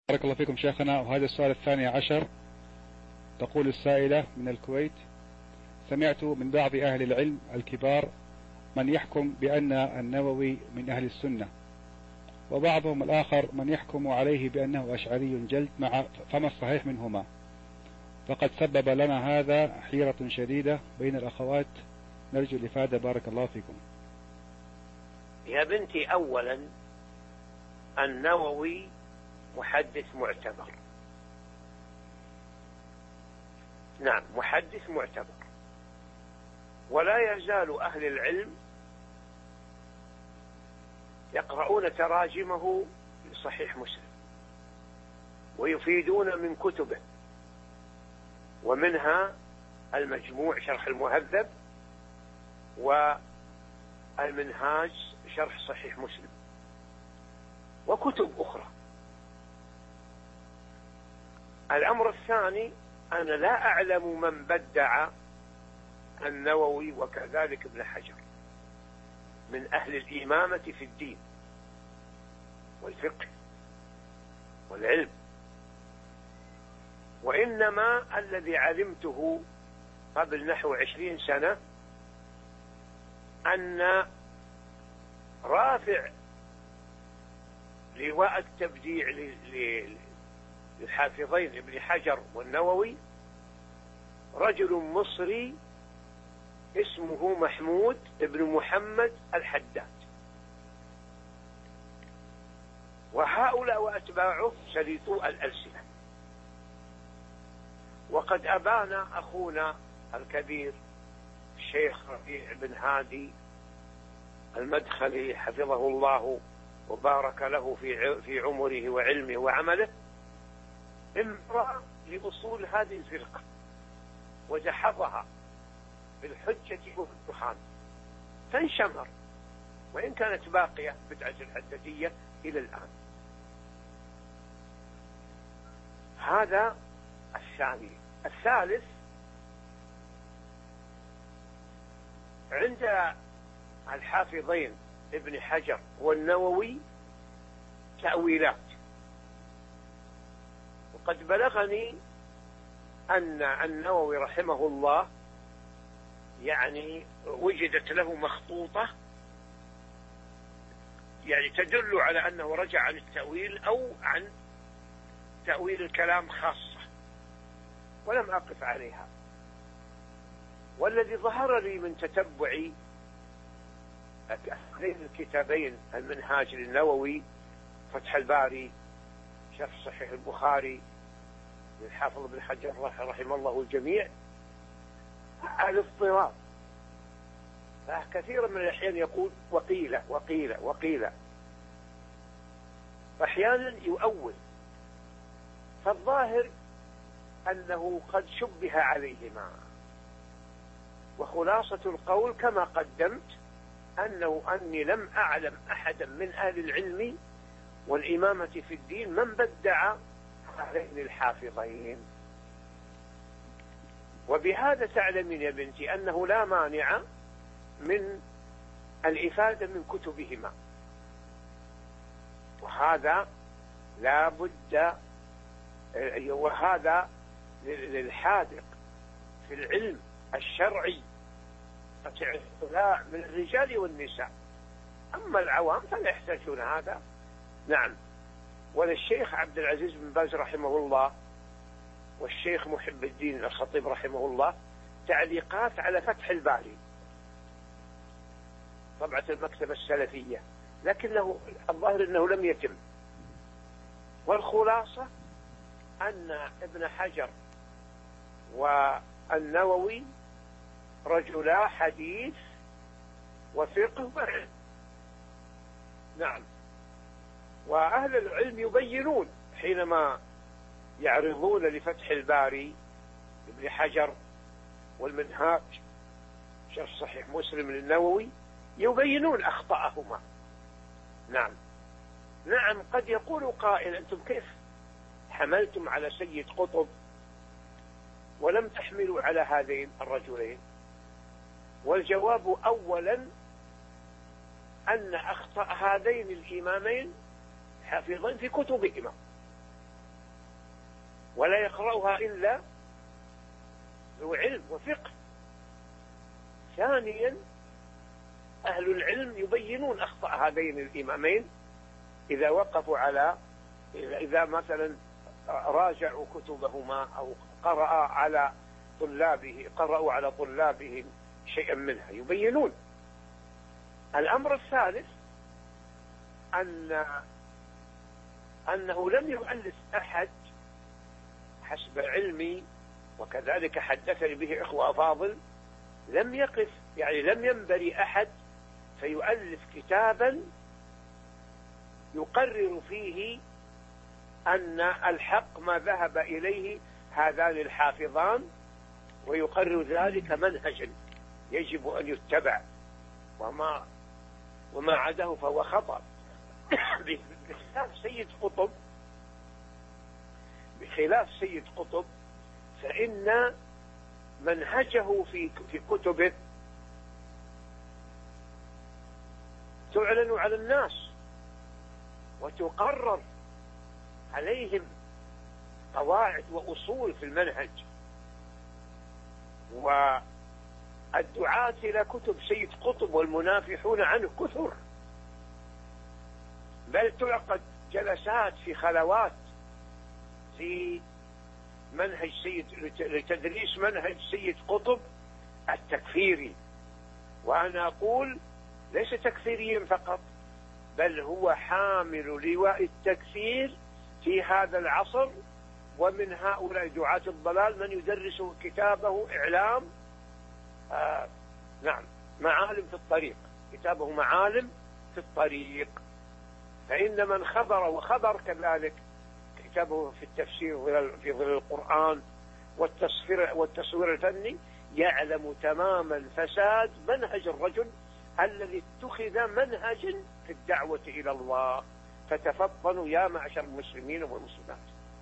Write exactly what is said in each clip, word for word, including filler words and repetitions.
بارك الله فيكم شيخنا. وهذا السؤال الثاني عشر، تقول السائلة من الكويت: سمعت من بعض أهل العلم الكبار من يحكم بأن النووي من أهل السنة، وبعضهم الآخر من يحكم عليه بأنه أشعري جلد، مع فما الصحيح منهما؟ فقد سبب لنا هذا حيرة شديدة بين الأخوات، نرجو الإفادة بارك الله فيكم. يا بنتي، أولا النووي محدث معتبر، نعم محدث معتبر، ولا يزال أهل العلم يقرؤون تراجمه في صحيح مسلم ويفيدون من كتبه، ومنها المجموع شرح المهذب والمنهاج شرح صحيح مسلم وكتب أخرى. الأمر الثاني، أنا لا أعلم من بدع النووي وكذلك ابن حجر من أهل الإمامة في الدين والفقه والعلم، وإنما الذي علمته قبل نحو عشرين سنة أن رافع لواء التبديع للحافظين ابن حجر والنووي رجل مصري اسمه محمود ابن محمد الحداد، وهؤلاء وأتباعه سليطوا الألسنة. وقد أبان أخونا الكبير الشيخ ربيع بن هادي المدخلي حفظه الله وبارك له في في عمره وعلمه وعمله امرأ لأصول هذه الفرقة وجحظها بالحجة والبرهان، فانشمر، وإن كانت باقية بدعة الحدادية إلى الآن. هذا الثاني. الثالث، عند الحافظين ابن حجر والنووي تأويلات، وقد بلغني أن النووي رحمه الله يعني وجدت له مخطوطة يعني تدل على أنه رجع عن التأويل أو عن تأويل الكلام خاصة، ولم أقف عليها. والذي ظهر لي من تتبعي هذين الكتابين، المنهاج للنووي، فتح الباري، شرح صحيح البخاري للحافظ ابن حجر رحمه الله الجميع، الاضطراب. فكثيرا من الأحيان يقول وقيل وقيل وقيل، أحيانا يؤول. فالظاهر أنه قد شبه عليهما، وخلاصة القول كما قدمت أنه أني لم أعلم أحدا من أهل العلم والإمامة في الدين من بدع هذين الحافظين. وبهذا تعلمين يا بنتي أنه لا مانع من الإفادة من كتبهما، وهذا لا بد، وهذا للحاذق في العلم الشرعي اطلاع من الرجال والنساء. أما العوام فلا يحتاجون هذا. نعم. وللشيخ عبد العزيز بن باز رحمه الله والشيخ محب الدين الخطيب رحمه الله تعليقات على فتح الباري، طبعة المكتبة السلفية، لكنه الظاهر أنه لم يتم. والخلاصة أن ابن حجر والنووي رجلا حديث وفقه وعلم. نعم. وأهل العلم يبينون حينما يعرضون لفتح الباري ابن حجر والمنهاج شرح صحيح مسلم للنووي يبينون أخطاءهما. نعم. نعم. قد يقول قائل: أنتم كيف حملتم على سيد قطب ولم تحملوا على هذين الرجلين؟ والجواب أولا أن أخطأ هذين الإمامين حافظين في كتبهما، ولا يقرأها إلا ذو علم وفقه. ثانيا أهل العلم يبينون أخطاء هذين الإمامين إذا وقفوا على إذا مثلا راجعوا كتبهما أو قرأ على طلابه قرأوا على طلابهم شيئا منها يبينون. الأمر الثالث أن أنه لم يؤلف أحد حسب علمي، وكذلك حدثني به إخوة أفاضل، لم يقف يعني لم ينبري أحد فيؤلف كتابا يقرر فيه أن الحق ما ذهب إليه هذان الحافظان، ويقرر ذلك منهجا يجب أن يتبع، وما وما عداه فهو خطأ. بخلاف سيد قطب بخلاف سيد قطب فإن منهجه في في كتبه تعلن على الناس وتقرر عليهم قواعد وأصول في المنهج. والدعاة إلى كتب سيد قطب والمنافحون عنه كثر، بل تعقد جلسات في خلوات في منهج سيد لتدريس منهج سيد قطب التكفيري. وأنا أقول ليس تكفيريا فقط، بل هو حامل لواء التكفير في هذا العصر. ومن هؤلاء دعاة الضلال من يدرس كتابه إعلام آه نعم معالم في الطريق، كتابه معالم في الطريق. فإن من خبر وخبر كذلك كتابه في التفسير في ظل القرآن والتصوير والتصوير الفني يعلم تماما فساد منهج الرجل الذي اتخذ منهجا في الدعوة إلى الله. فتفطنوا يا معشر المسلمين والمسلمات.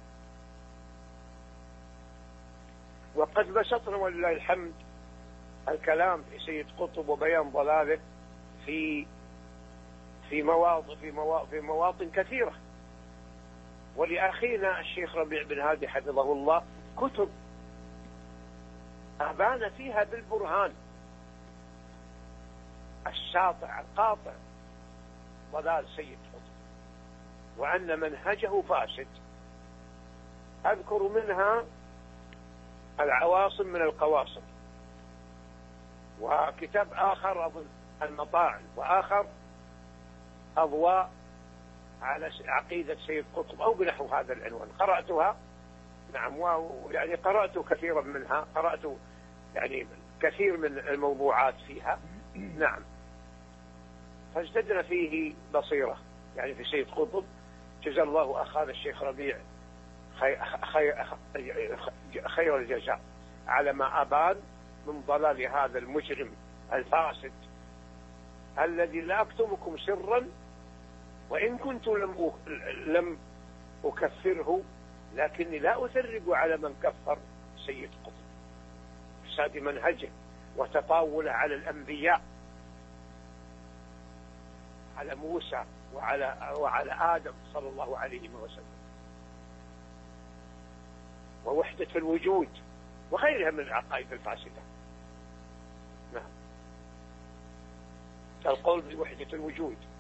وقد بسطنا ولله الحمد الكلام في سيد قطب وبيان ضلاله في في مواطن في مواطن, في مواطن كثيرة. ولأخينا الشيخ ربيع بن هادي حفظه الله كتب أبان فيها بالبرهان الساطع القاطع ضلال سيد قطب وأن منهجه فاسد. أذكر منها العواصم من القواصم، وكتاب آخر أظن المطاعن، وآخر أضواء على عقيدة سيد قطب أو بنحو هذا العنوان. قرأتها نعم، ويعني قرأت كثيرا منها، قرأت يعني كثير من الموضوعات فيها نعم. فازددنا فيه بصيرة يعني في سيد قطب. جزا الله أخانا الشيخ ربيع خير, خير, خير الجزاء على ما أبان من ضلال هذا المجرم الفاسد الذي لا أكتمكم سرا، وإن كنت لم لم أكفره لكني لا أثرب على من كفر سيد قطب فساد منهجه وتطاول على الأنبياء، على موسى وعلى وعلى آدم صلى الله عليه وسلم، ووحدة الوجود وغيرها من العقائد الفاسدة. نعم، القول بوحدة الوجود